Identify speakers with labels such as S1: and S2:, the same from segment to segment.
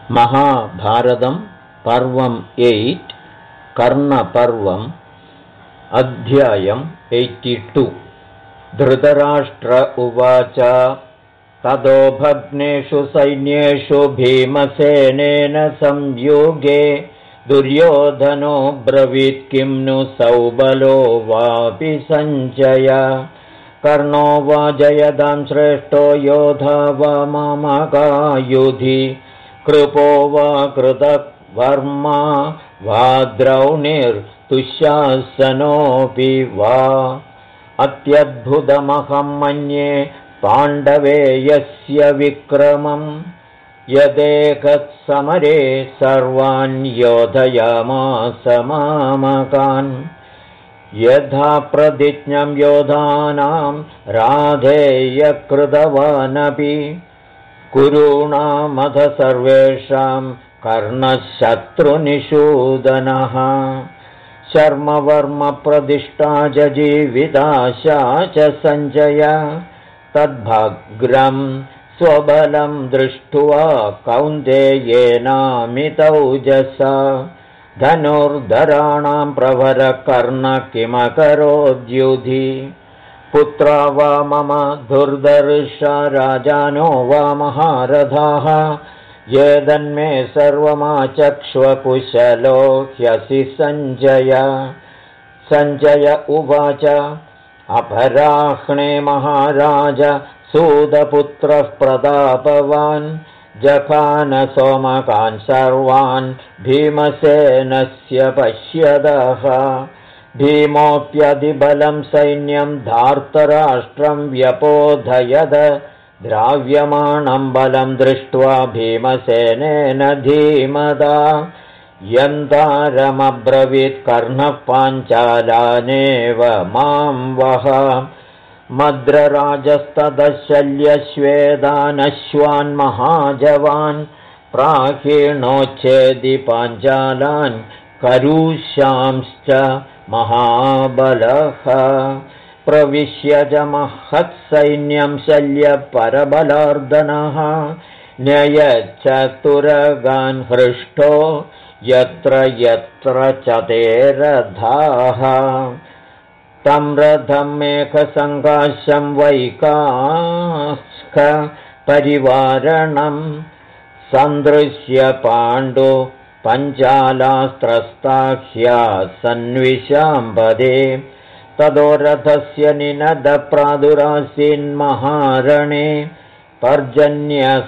S1: महाभारतं पर्वम् 8 कर्णपर्वम् अध्यायम् 82 धृतराष्ट्र उवाच ततो भग्नेषु सैन्येषु भीमसेनेन संयुगे दुर्योधनो ब्रवीत् किं नु सौबलो वापि सञ्जय कर्णो वा जयदां श्रेष्ठो योधा वा मामकायुधि कृपो वा कृतवर्मा वा द्रौणिर्दुःशासनोऽपि वा अत्यद्भुतमहं मन्ये पाण्डवे यस्य विक्रमम् यदेकत्समरे सर्वान् योधयामास मामकान् यथा प्रतिज्ञं योधानां राधेयकृतवानपि कुरूणामथ सर्वेषां कर्णशत्रुनिषूदनः शर्मवर्मप्रदिष्टा च जीविताशा च सञ्जय तद्भग्रं स्वबलं दृष्ट्वा कौन्तेयेनामितौजसा धनुर्धराणां प्रवरकर्ण किमकरोद्युधि पुत्रा वा मम दुर्दर्श राजानो वा महारथाः येदन्मे सर्वमाचक्ष्वकुशलो ह्यसि सञ्जय सञ्जय उवाच अपराह्णे महाराज सूतपुत्रः प्रतापवान् जखान सोमकान् सर्वान् भीमसेनस्य पश्यदः भीमोऽप्यधिबलं सैन्यं धार्तराष्ट्रं व्यपोधयद द्राव्यमाणं बलं दृष्ट्वा भीमसेनेन धीमदा यन्तारमब्रवीत् कर्णः पाञ्चालानेव मां वह मद्रराजस्तदशल्यश्वेदानश्वान् महाजवान् प्राहीणोच्छेदि पाञ्चालान् करूषांश्च महाबलः प्रविश्य च महत्सैन्यं शल्यपरबलार्दनः न्ययच्चतुरगान् हृष्टो यत्र यत्र च ते रथाः तं रथं मेघसङ्काशं वैकास्क परिवारणं सन्दृश्य पाण्डु पञ्चालास्त्रस्ताह्या सन्विशाम्बदे ततो रथस्य निनदप्रादुरासीन्महारणे पर्जन्यः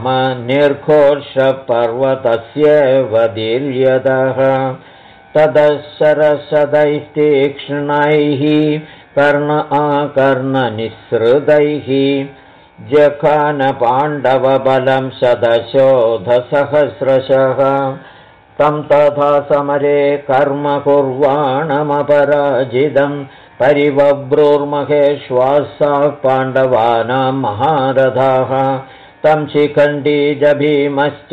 S1: समनिर्घोषपर्वतस्यैव दीर्यतः ततः शरशदैः तीक्ष्णैः कर्ण आकर्णनिःसृतैः जखान पाण्डवबलं शतशोधसहस्रशः तं तथा समरे कर्म कुर्वाणमपराजितं परिवव्रूर्महेश्वासाः पाण्डवानां महारथाः तं शिखण्डी च भीमश्च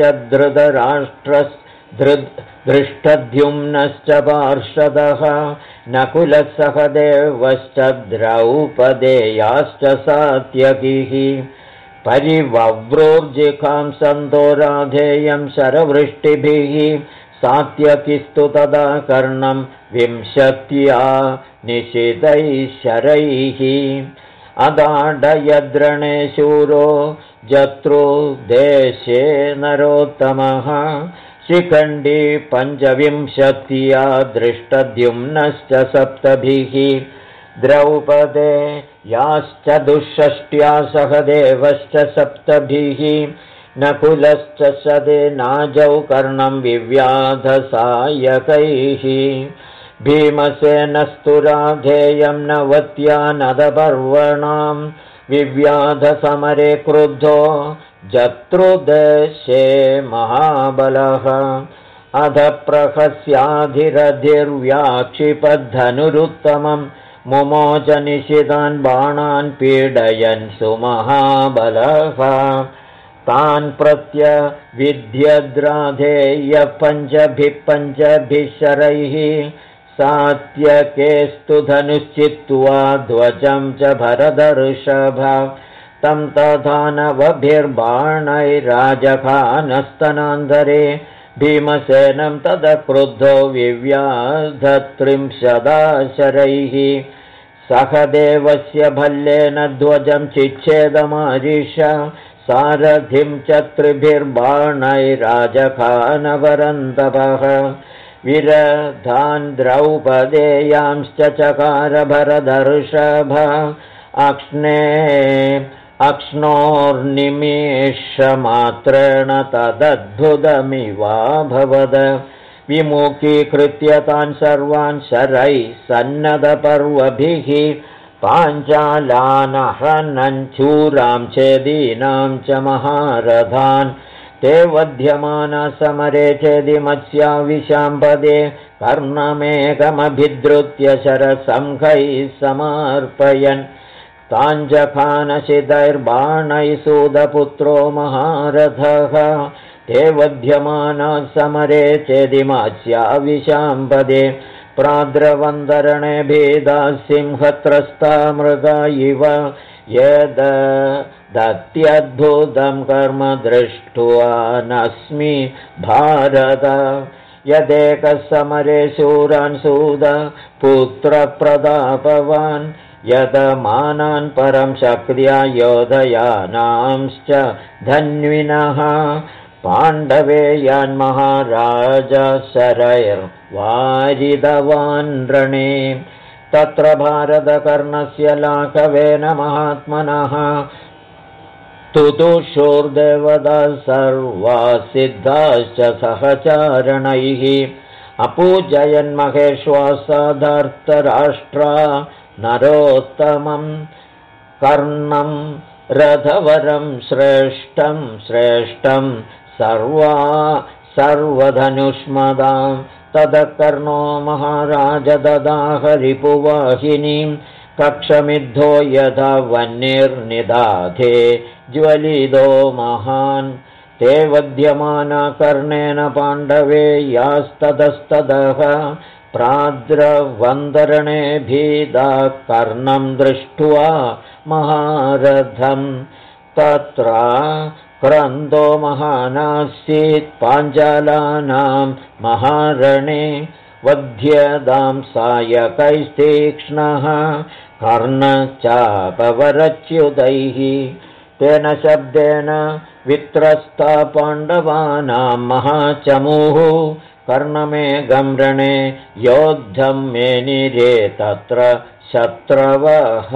S1: धृष्टद्युम्नश्च पार्षदः नकुलः सहदेवश्च द्रौपदेयाश्च सात्यकिः परिवव्रूर्जिखां सन्तो राधेयं शरवृष्टिभिः सात्यकिस्तु तदा कर्णं 20 निशितैः शरैः अदाडयद्रणे शूरो जत्रो देशे नरोत्तमः शिखण्डी 25 दृष्टद्युम्नश्च 7 द्रौपदे याश्च 62 सहदेवश्च 7 नकुलश्च शदेनाजौ कर्णं विव्याधसायकैः भीमसेनस्तु राधेयं 90 नदपर्वणां विव्याधसमरे क्रुद्धो जत्रुदेशे महाबलः अध प्रहस्याधिरधिर्व्याक्षिपद्धनुरुत्तमं मुमोच निशितान् बाणान् पीडयन् सुमहाबलः तान् प्रत्यविद्यद्राधेयः 5 शरैः सात्यकेस्तु धनुश्चित्वा ध्वजं च भरदर्षभ तं तथा नवभिर्बाणैराजखानस्तनान्तरे भीमसेनं ततः क्रुद्धो विव्याधत्रिंशदाशरैः सहदेवस्य भल्लेन ध्वजं चिच्छेदमारिष सारथिं च त्रिभिर्बाणैराजखानवरन्तपः विरधान् द्रौपदेयांश्च चकार भरदर्षभ अक्ष्णोर्निमेषमात्रेण तदद्भुतमिवाभवद विमुखीकृत्य तान् सर्वान् शरैः सन्नदपर्वभिः पाञ्चालानहनञ्चूरां चेदीनां च महारथान् ते वध्यमाना समरे चेदि मत्स्याविशाम्पदे कर्णमेकमभिद्रुत्य शरसंघैः समर्पयन् ताञ्जखानशितैर्बाणैः सूदपुत्रो महारथः ते वध्यमाना समरे चेदि मत्स्याविशाम्पदे प्राद्रवन्दरणे भेदाः सिंहत्रस्ता मृगा इव यदत्यद्भुतं कर्म दृष्ट्वा नस्मि भारत यदेकः समरे शूरान् सूद पुत्रप्रतापवान् यदमानान् परं शक्त्या योधयानांश्च धन्विनः पाण्डवे यान् महाराज शरैर्वारिदवान् रणे तत्र भारतकर्णस्य लाघवेन महात्मनः तुतुषुर्देवताः सर्वाः सिद्धाश्च सहचारणैः अपूजयन्महेश्वासादार्तराष्ट्रा नरोत्तमं कर्णं रथवरं श्रेष्ठं सर्वधनुष्मदां ततः कर्णो महाराज ददाह रिपुवाहिनीं कक्षमिद्धो यथा वह्निर्निदाधे ज्वलितो महान् ते वध्यमाना कर्णेन पाण्डवे यास्ततस्ततः प्राद्रवन्दरणे भीदा कर्णं दृष्ट्वा महारथं तत्र क्रन्दो महानासीत् पाञ्चालानां महारणे वध्यदां सायकैस्तीक्ष्णः कर्णचापवरच्युतैः तेन शब्देन वित्रस्ता पाण्डवानां महाचमूः कर्णमेघं रणे योद्धं मेनिरे तत्र शत्रवः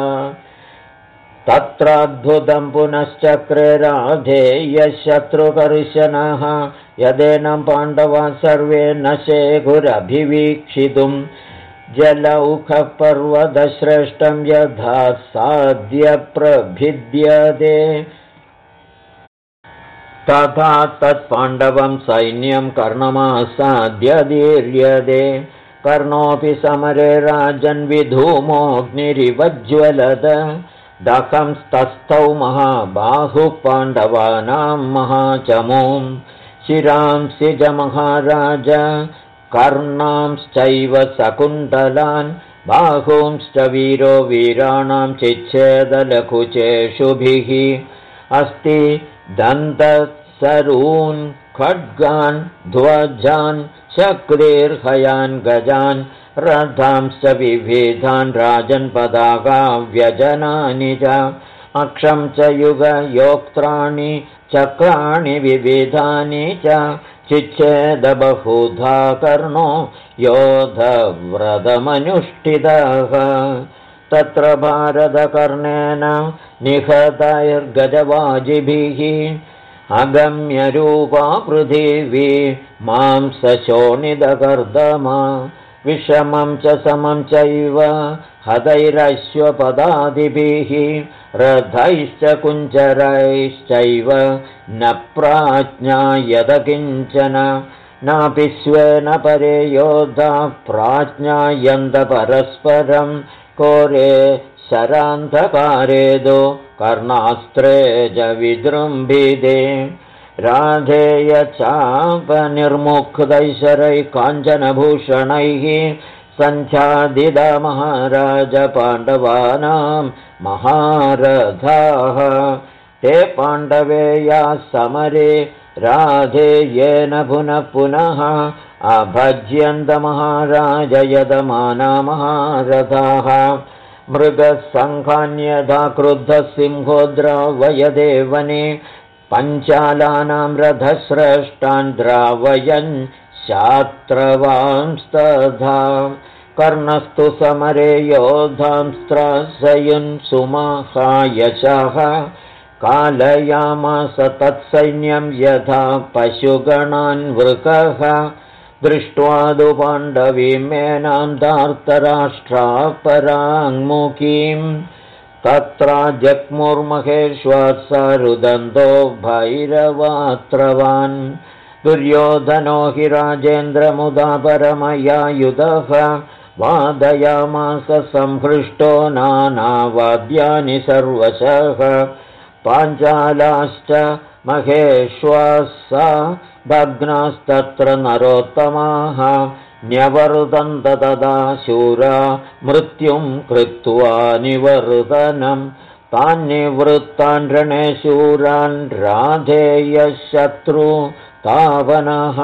S1: तत्राद्भुतं पुनश्चक्रे राधेयः शत्रुकर्शनः यदेनं पाण्डवाः सर्वे न शेखुरभिवीक्षितुं जलौखः पर्वतश्रेष्ठं यथा साद्य प्रभिद्यते तथा तत्पाण्डवं सैन्यं कर्णमासाद्य दीर्यते कर्णोऽपि समरे राजन्विधूमोऽग्निरिवज्ज्वलद दहंस्तस्थौ महाबाहुः पाण्डवानां महाचमूं शिरांसि च महाराज कर्णांश्चैव सकुण्डलान् बाहूंश्च वीरो वीराणां चिच्छेदलकुचेषुभिः अस्ति दन्तसरून् खड्गान् ध्वजान् शक्तिर्हयान् गजान् रथांश्च विविधान् राजन्पदाका व्यजनानि च अक्षं च युगयोक्त्राणि चक्राणि विविधानि च चिच्छेदबहुधा कर्णो योधव्रतमनुष्ठितः तत्र भारतकर्णेन निहतैर्गजवाजिभिः अगम्यरूपा पृथिवी मांसशोणितकर्दमा विषमं च समं चैव हतैरश्वपदादिभिः रथैश्च कुञ्जरैश्चैव न प्राज्ञायत किञ्चन नापि स्वेन परे योधा प्राज्ञायन्त परस्परं कोरे शरान्धकारेदो कर्णास्त्रे च विजृम्भिते राधेय चापनिर्मुक्तैः शरैः काञ्चनभूषणैः सञ्चादिदा महाराज पाण्डवानां महारथाः ते पाण्डवेयाः समरे राधेयेन पुनः पुनः अभज्यन्त महाराज यदमाना महारथाः मृगसङ्घान्यथा क्रुद्धः सिंहो द्रावयदे वने पञ्चालानां रथश्रेष्ठान् द्रावयन् शात्रवांस्तथा कर्णस्तु समरे योधांस्त्रासयन् सुमहायशः कालयामास तत्सैन्यं यथा पशुगणान् वृकः दृष्ट्वा तु पाण्डवीमेनां धार्तराष्ट्रापराङ्मुखीं तत्र जग्मुर्महेश्वासा रुदन्तो भैरवात्रवान् दुर्योधनो हि राजेन्द्रमुदा परमयायुधः वादयामास संहृष्टो नानावाद्यानि सर्वशः पाञ्चालाश्च महेश्वासा भग्नास्तत्र नरोत्तमाः न्यवर्तन्त तदा शूरा मृत्युं कृत्वा निवर्तनं तान्निवृत्तान् रणे शूरान् राधेयशत्रु तावनः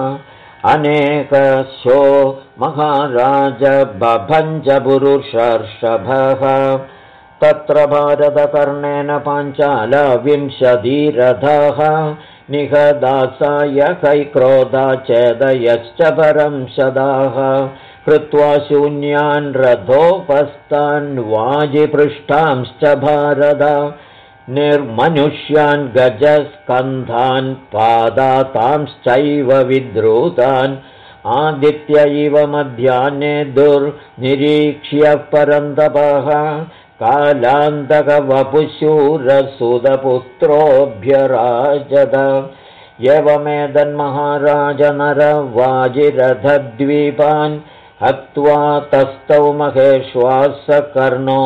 S1: अनेकशो महाराज बभञ्ज पुरुषर्षभः तत्र भारतकर्णेन पाञ्चाल 20 रथः निहदासायकैक्रोधा चेदयश्च परं शदाः कृत्वा शून्यान् रथोपस्तान् वाजिपृष्ठांश्च भारत निर्मनुष्यान् गजस्कन्धान् पादातांश्चैव विद्रुतान् आदित्य इव मध्याह्ने दुर्निरीक्ष्य परन्तपः कालान्तकवपुशूरसुतपुत्रोऽभ्यराजत एवमेतन्महाराज नरवाजिरथद्वीपान् हत्वा तस्थौ महेश्वास कर्णो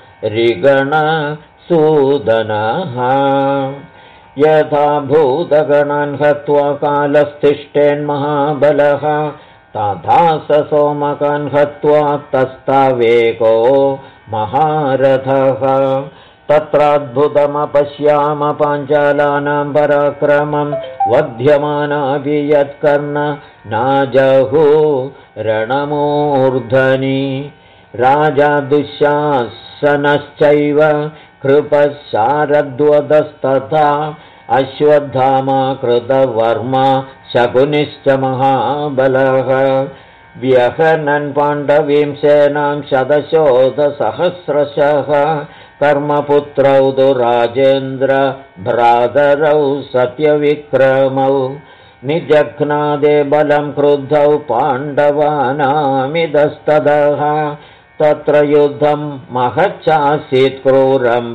S1: रिगणसूदनः यथा भूतगणान् हत्वा कालस्तिष्ठेन्महाबलः तथा स सोमकान् हत्वा तस्तावेको महारथः तत्राद्भुतमपश्याम पाञ्चालानां पराक्रमं वध्यमानापि यत्कर्ण नाजहु रणमूर्धनि राजा दुःशासनश्चैव कृपः शारद्वदस्तथा अश्वत्थामा कृतवर्मा शकुनिश्च महाबलः व्यहनन् पाण्डवीं सेनां शतशोधसहस्रशः कर्मपुत्रौ तु राजेन्द्र भ्रातरौ सत्यविक्रमौ निजघ्नादे बलं क्रुद्धौ पाण्डवानामिदस्ततः तत्र युद्धं महच्चासीत् क्रूरं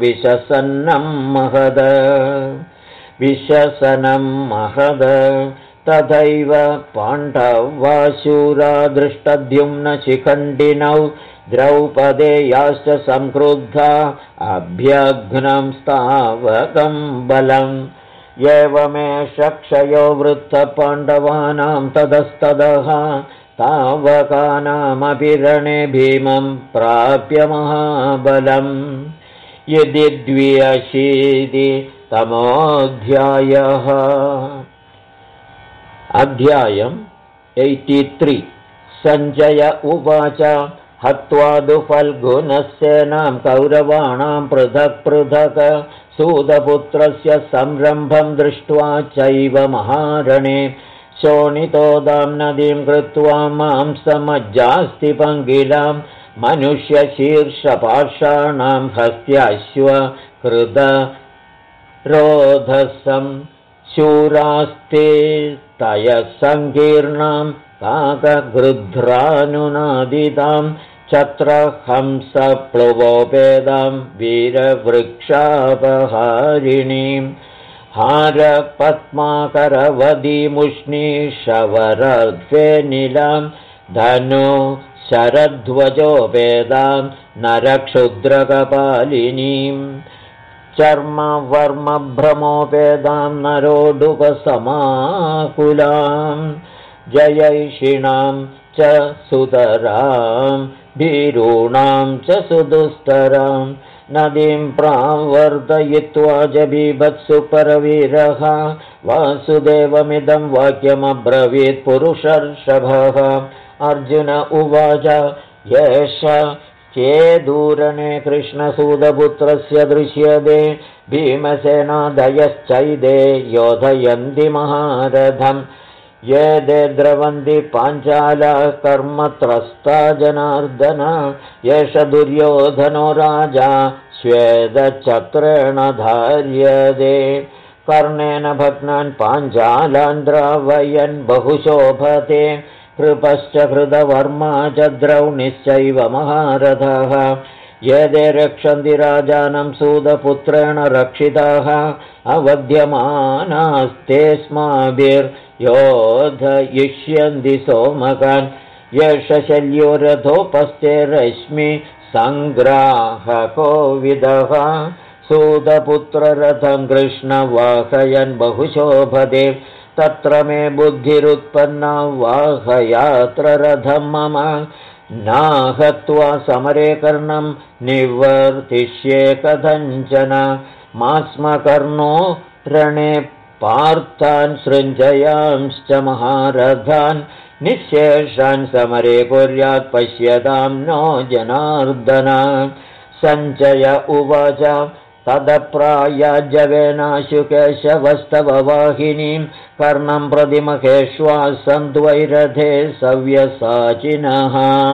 S1: विशसनं महद तथैव पाण्डवाशूरा दृष्टद्युम्न शिखण्डिनौ द्रौपदेयाश्च संक्रुद्धा अभ्यघ्नं स्थावकं बलम् एवमेष क्षयो वृत्तपाण्डवानां ततस्ततः तावकानामपि रणे भीमं प्राप्य महाबलम् यदि 82तमोऽध्यायः अध्यायम् 83 सञ्जय उवाच हत्वा तु फल्गुनस्येनां कौरवाणां पृथक् पृथक् सूतपुत्रस्य संरम्भं दृष्ट्वा चैव महारणे शोणितोदां नदीं कृत्वा मांसमज्जास्ति पङ्गिलां मनुष्यशीर्षपाषाणां हस्त्याश्व कृतरोधसं शूरास्ते तयः सङ्कीर्णां काकगृध्रानुनादितां छत्रहंसप्लुवोपेदां वीरवृक्षापहारिणीं हारपद्माकरवदीमुष्णीशवरध्वेनिलां धनु शरध्वजोपेदां नरक्षुद्रकपालिनीं चर्मवर्मभ्रमोपेदां नरोडुपसमाकुलां जयैषिणां च सुतरां भीरूणां च सुदुस्तरां नदीं प्रावर्तयित्वा च बीभत्सु परवीरः वासुदेवमिदं वाक्यमब्रवीत् पुरुषर्षभः अर्जुन उवाच येष चेदूरणे कृष्णसूतपुत्रस्य दृश्यते भीमसेनादयश्चैदे योधयन्ति महारथम् ये दे द्रवन्ति पाञ्चाला कर्मत्रस्ता जनार्दन एष दुर्योधनो राजा श्वेतचक्रेण धार्यते कर्णेन भग्नान् पाञ्चालान् द्रावयन् बहुशोभते कृपश्च कृतवर्मा च द्रौणिश्चैव महारथः ये ते रक्षन्ति राजानं सूतपुत्रेण रक्षिताः अवध्यमानास्तेऽस्माभिर्योधयिष्यन्ति सोमकान् येष शल्यो रथोपस्थे रश्मि सङ्ग्राहकोविदः सूतपुत्ररथं कृष्णवाहयन् बहुशोभते तत्र मे बुद्धिरुत्पन्ना वाहयात्र रथं मम नाहत्वा समरे कर्णं निवर्तिष्ये कथञ्चन मास्मकर्णो रणे पार्थान् सृञ्जयांश्च महारथान् निःशेषान् समरे कुर्यात् पश्यतां नो जनार्दन सञ्जय उवाच तदप्रायाजवेनाशु केशवस्तव वाहिनीं कर्णं प्रतिमहेश्वासन्द्वैरथे सव्यसाचिनः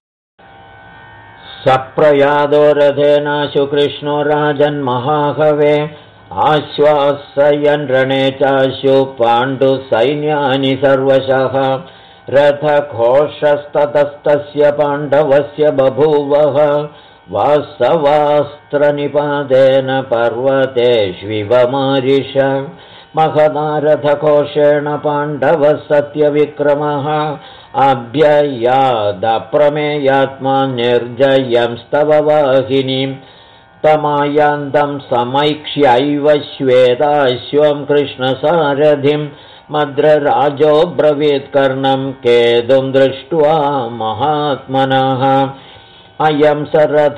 S1: सप्रयादो रथेनाशु कृष्णो राजन्महाहवे आश्वासयन् रणे चाशु पाण्डुसैन्यानि सर्वशः रथघोषस्ततस्तस्य पाण्डवस्य बभूवः वासवास्त्रनिपातेन पर्वतेष्विव मारिष महदारथघोषेण पाण्डवः सत्यविक्रमः अभ्ययादप्रमेयात्मा निर्जयं स्तव वाहिनीं तमायान्तं समैक्ष्यैव श्वेताश्वं कृष्णसारथिं मद्रराजोऽब्रवीत्कर्णं केतुं दृष्ट्वा महात्मनः अयं सरथ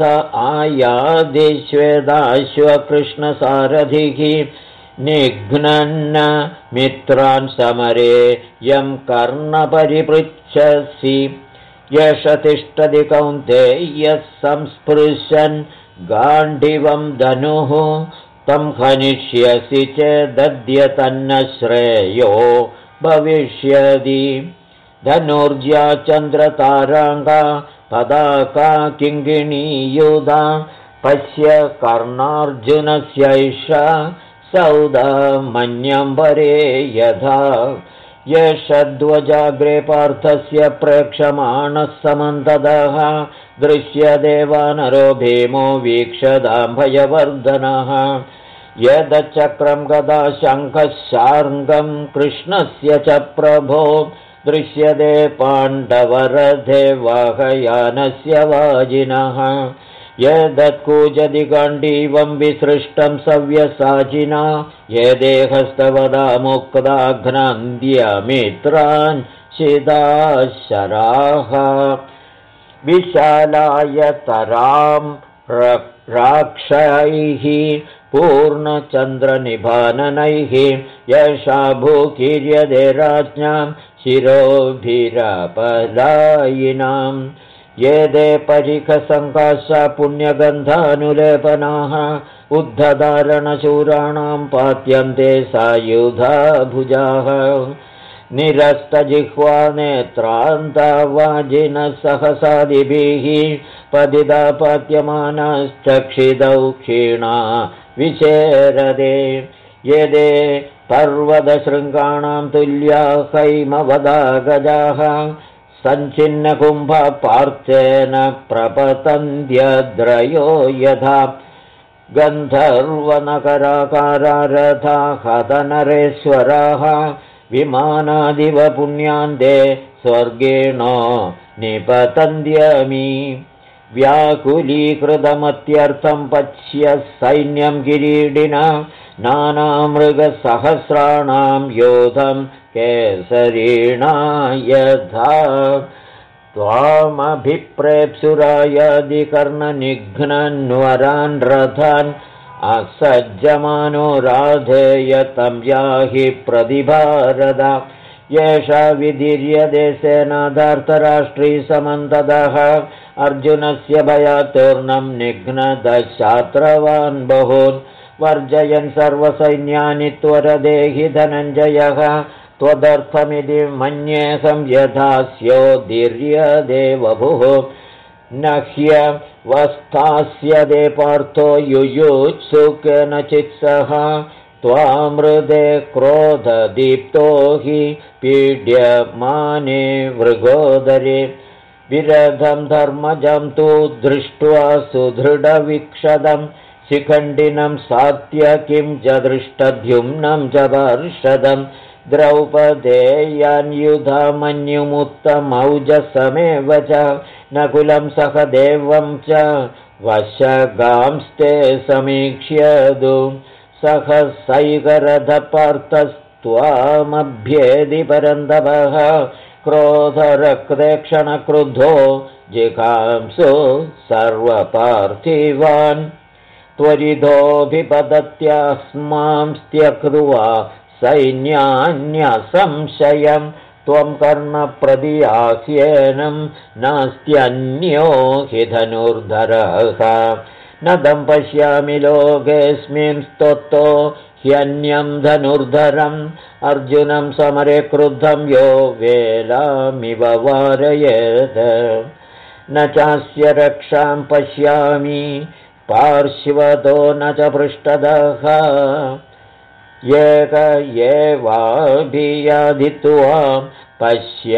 S1: आयादिश्वेताश्वकृष्णसारथिः निघ्नन्न मित्रान् समरे यं कर्णपरिपृच्छसि यश तिष्ठति कौन्तेयः संस्पृशन् गाण्डिवं धनुः तं हनिष्यसि चेदद्य तन्न श्रेयो भविष्यति धनुर्जा चन्द्रताराङ्गा पदाका किङ्गिणीयुधा पश्य कर्णार्जुनस्यैषा सौदामन्यम्बरे यथा यशध्वजाग्रे पार्थस्य प्रेक्षमाणः समन्ततः दृश्यते वानरो भीमो वीक्षतां भयवर्धनः यदचक्रं गदा शङ्खः शार्ङ्गं कृष्णस्य च प्रभो दृश्यते पाण्डवरथे वाहयानस्य वाजिनः यदत्कूजति गाण्डीवं विसृष्टं सव्यसाचिना ये देहस्तवदा मुक्ताघ्नन्द्यमित्रान् शिदाशराः विशालायतरां राक्षैः पूर्णचन्द्रनिभाननैः यशा भूकीर्यते राज्ञां शिरोभिरपलायिनाम् ये दे परिखसङ्काशा पुण्यगन्धानुलेपनाः उद्धधारणशूराणां पात्यन्ते सायुधा भुजाः निरस्तजिह्वा नेत्रान्ता वाजिनः सहसादिभिः पतिता पात्यमानश्चक्षिदौ क्षीणा विशेरदे यदे पर्वतशृङ्गाणां तुल्या हैमवदा गजाः सञ्चिन्नकुम्भपार्थेन प्रपतन्त्यद्रयो यथा गन्धर्वनकराकारारथा हतनरेश्वराः विमानादिव पुण्यान्ते स्वर्गेणो निपतन्त्यमि व्याकुलीकृतमत्यर्थं पश्य सैन्यं किरीटिना नानामृगसहस्राणां योधं केसरीणा यथा त्वामभिप्रेप्सुरायादिकर्णनिघ्नन्वरान् रथान् असज्जमानो राधेय तं याहि प्रतिभारद येषा विदीर्यते सेनाधार्तराष्ट्री समन्ततः अर्जुनस्य भयात्तूर्णं निघ्नदशात्रवान् बहून् वर्जयन् सर्वसैन्यानि त्वरदेहि धनञ्जयः त्वदर्थमिति मन्येऽहं यथास्योदीर्यते वपुः न ह्यवस्थास्यते पार्थो युयुत्सु केनचित् सह त्वामृते क्रोधदीप्तो हि पीड्यमाने मृगोदरे विरधं धर्मजं तु दृष्ट्वा सुदृढवीक्षदं शिखण्डिनं सात्यकिं च दृष्टद्युम्नं च वर्षदं द्रौपदेयान्युधामन्युमुत्तमौजसमेव च नकुलं सहदेवं च वशगांस्ते समीक्ष्यदु सहसैकरथपार्थस्त्वामभ्येदि परन्तपः क्रोधरक्तेक्षणक्रुद्धो जिघांसो सर्वपार्थिवान् त्वरितोऽभिपतत्यास्मां त्यक्त्वा सैन्यान्यसंशयं त्वं कर्णप्रदियास्येनं नास्त्यन्यो हि धनुर्धरः न तं पश्यामि लोकेऽस्मिन् स्तोत्तो ह्यन्यं धनुर्धरम् अर्जुनं समरे क्रुद्धं यो वेलामिव वारयेत् न चास्य रक्षां पश्यामि पार्श्वतो न च पृष्ठतः एक एवाभियादित्वा पश्य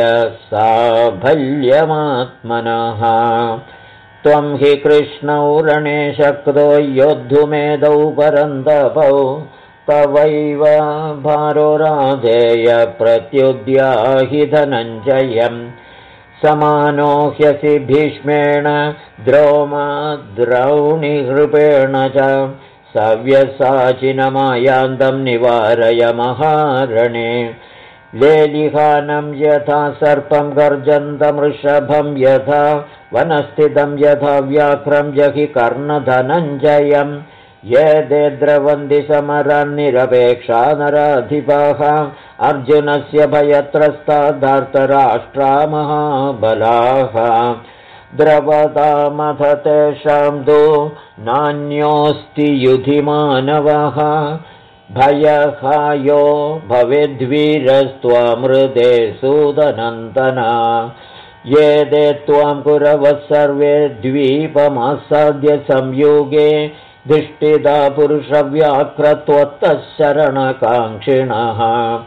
S1: साफल्यमात्मनः त्वं हि कृष्णौ रणे शक्तो योद्धुमेदौ परन्तपौ तवैव भारो राधेय प्रत्युद्याहि धनञ्जयम् समानो ह्यसि भीष्मेण द्रौणिहृपेण च सव्यसाचिनमायान्तं निवारय महारणे लेलिहानं यथा सर्पं गर्जन्तमृषभं यथा वनस्थितं यथा व्याघ्रं जहि कर्णधनञ्जयम् ये ते द्रवन्ति समरान्निरपेक्षा नराधिपाः अर्जुनस्य भयत्रस्ता धार्तराष्ट्रा महाबलाः द्रवतामथ तेषां तु नान्योऽस्ति युधि मानवः भयहायो भवेद्वीरस्त्वामृते सूदनन्दना ये ते त्वां कुरवः सर्वे द्वीपमासाद्य संयुगे धिष्ठिता पुरुषव्याघ्रत्वत्तः शरणकाङ्क्षिणः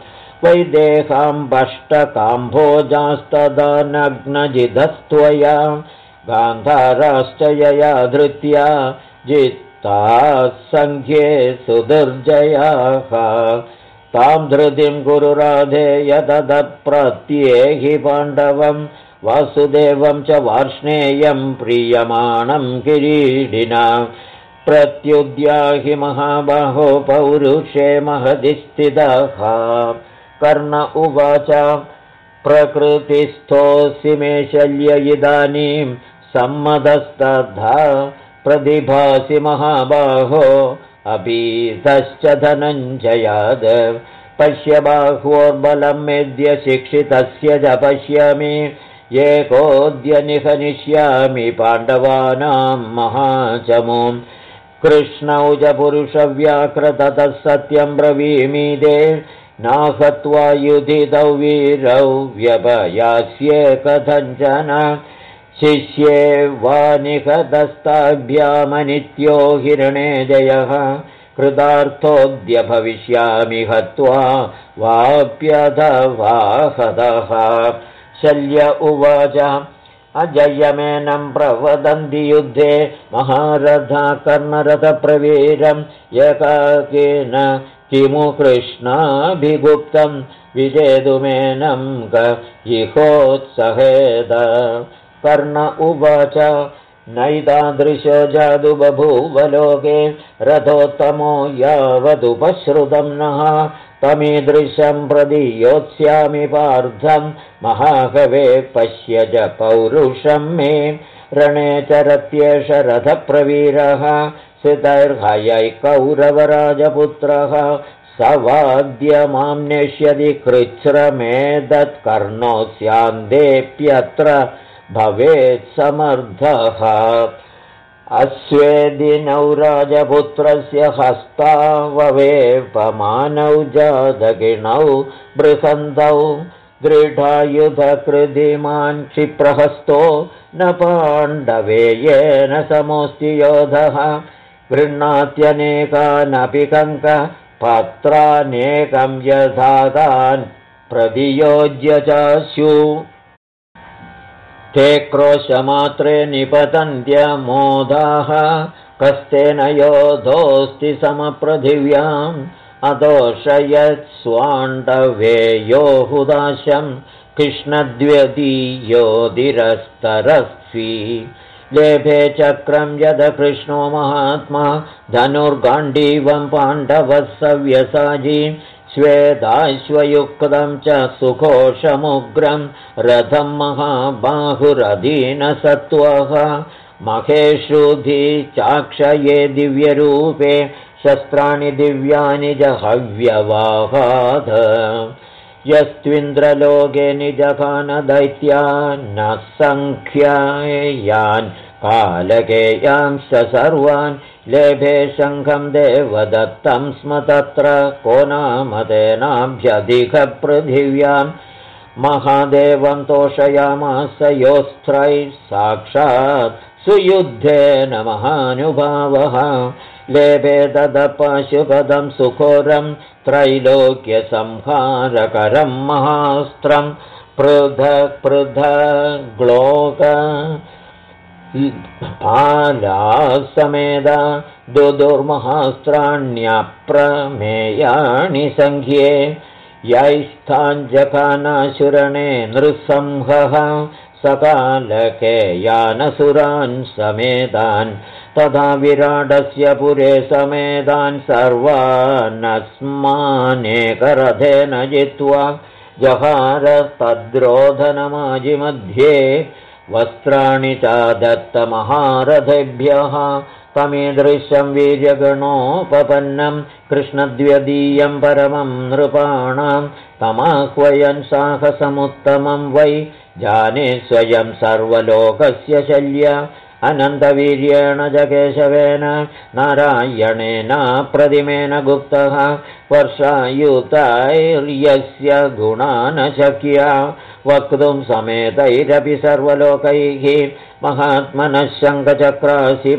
S1: वैदेहाम्बष्टकाम्भोजास्तदा नग्नजिधस्त्वया गान्धाराश्च यया धृत्या जित्ताः सङ्ख्ये सुदुर्जयाः तां धृतिं कुरु राधेय तदप्रत्येहि पाण्डवं वासुदेवं च वार्ष्णेयं प्रीयमाणं किरीटिना प्रत्युद्याहि महाबाहो पौरुषे महदि स्थितः कर्ण उवाच प्रकृतिस्थोऽसि मे शल्य इदानीं सम्मतस्तथा प्रतिभासि महाबाहो अपीतश्च धनञ्जयाद पश्य बाह्वोर्बलं मेद्य शिक्षितस्य च पश्यामि एकोऽद्य निहनिष्यामि पाण्डवानां महाचमूम् कृष्णौ च पुरुषव्याघ्रततः सत्यं ब्रवीमि ते नाहत्वा युधितौ वीरौ व्यपयास्ये कथञ्चन शिष्ये वा निहतस्ताभ्यामनित्यो हिरणे जयः कृतार्थोऽद्य भविष्यामि हत्वा वाप्यथवा हतः शल्य उवाच अजयमेनं प्रवदन्ति युद्धे महारथा कर्णरथप्रवीरं एकाकेन किमु कृष्णाभिगुप्तं विजेतुमेनं क इहोत्सहेद कर्ण उवाच नैतादृशो जादु बभूव लोके रथोत्तमो यावदुपश्रुतं नः तमीदृशं प्रति योत्स्यामि पार्थं महाकवे पश्य च पौरुषं मे रणे चरत्येष रथप्रवीरः सितैर्हयै कौरवराजपुत्रः सवाद्य मां नेष्यति कृच्छ्रमेदत्कर्णोऽस्यान्देऽप्यत्र भवेत् समर्थः अस्वेदिनौ राजपुत्रस्य हस्ताववेपमानौ जादगिणौ बृहन्तौ दृढायुधकृतिमान् क्षिप्रहस्तो न पाण्डवेयेन समोऽस्ति योधः गृह्णात्यनेकानपि कङ्कपत्रानेकं यथा तान् प्रतियोज्य चास्यु ते क्रोशमात्रे निपतन्त्यमोदाः कस्तेन योधोऽस्ति समपृथिव्याम् अदोषयत् स्वाण्डवेयो हुदाशं कृष्णद्व्यदीयोदिरस्तरस्वी लेभे चक्रं यद कृष्णो महात्मा धनुर्गाण्डीवं पाण्डवः सव्यसाजी स्वेदाश्वयुक्तं च सुघोषमुग्रं रथं महाबाहुरधीनसत्त्वः महेशुधि चाक्षये दिव्यरूपे शस्त्राणि दिव्यानि जहव्यवाहाद यस्त्विन्द्रलोके निजखानदैत्यान् न सङ्ख्यायान् कालकेयांश्च सर्वान् लेभे शङ्खं देवदत्तं स्म तत्र को नाम तेनाभ्यधिकपृथिव्यां महादेवं तोषयामास योऽस्त्रैः साक्षात् सुयुद्धेन महानुभावः लेभे तदपशुपदं सुघोरं त्रैलोक्यसंहारकरं महास्त्रं पृथक् पृथक् ग्लोक पालासमेदा दुदुर्महास्त्राण्यप्रमेयाणि सङ्ख्ये यैस्थाञ्जकानाशुरणे नृसंहः सकालकेयानसुरान् समेतान् तथा विराटस्य पुरे समेतान् सर्वानस्मानेकरथेन जित्वा जहार तद्रोधनमाजिमध्ये वस्त्राणि च दत्तमहारथेभ्यः तमीदृशं वीर्यगणोपपन्नं कृष्णद्व्यदीयं परमं नृपाणां तमाह्वयन् साहसमुत्तमं वै जाने स्वयं सर्वलोकस्य शल्य अनन्तवीर्येण च केशवेन नारायणेन प्रतिमेन गुप्तः वर्षायुतैर्यस्य गुणा न शक्या वक्तुं समेतैरपि सर्वलोकैः महात्मनः शङ्खचक्रासि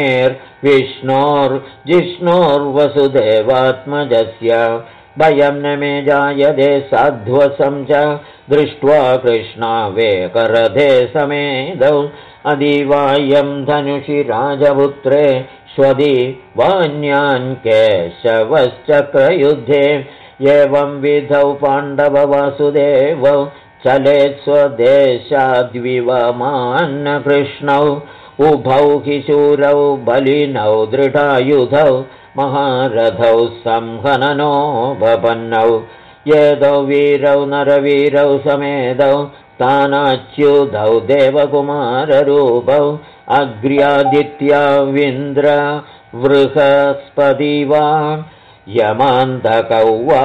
S1: पाणेर्विष्णोर्जिष्णोर्वसुदेवात्मजस्य भयं न मे जायते साध्वसं च दृष्ट्वा कृष्णावेकरथे समेदौ अदीवायं धनुषि राजपुत्रे श्वदी वान्यान् केशवश्चक्रयुद्धे एवं विधौ पाण्डववासुदेवौ चलेत् स्वदेशाद्विवमान्न कृष्णौ उभौ हि शूरौ बलिनौ दृढायुधौ महारथौ संहननो भपन्नौ येदौ वीरौ नरवीरौ समेदौ तानाच्युतौ देवकुमाररूपौ अग्र्यादित्याविन्द्र बृहस्पति वा यमान्तकौ वा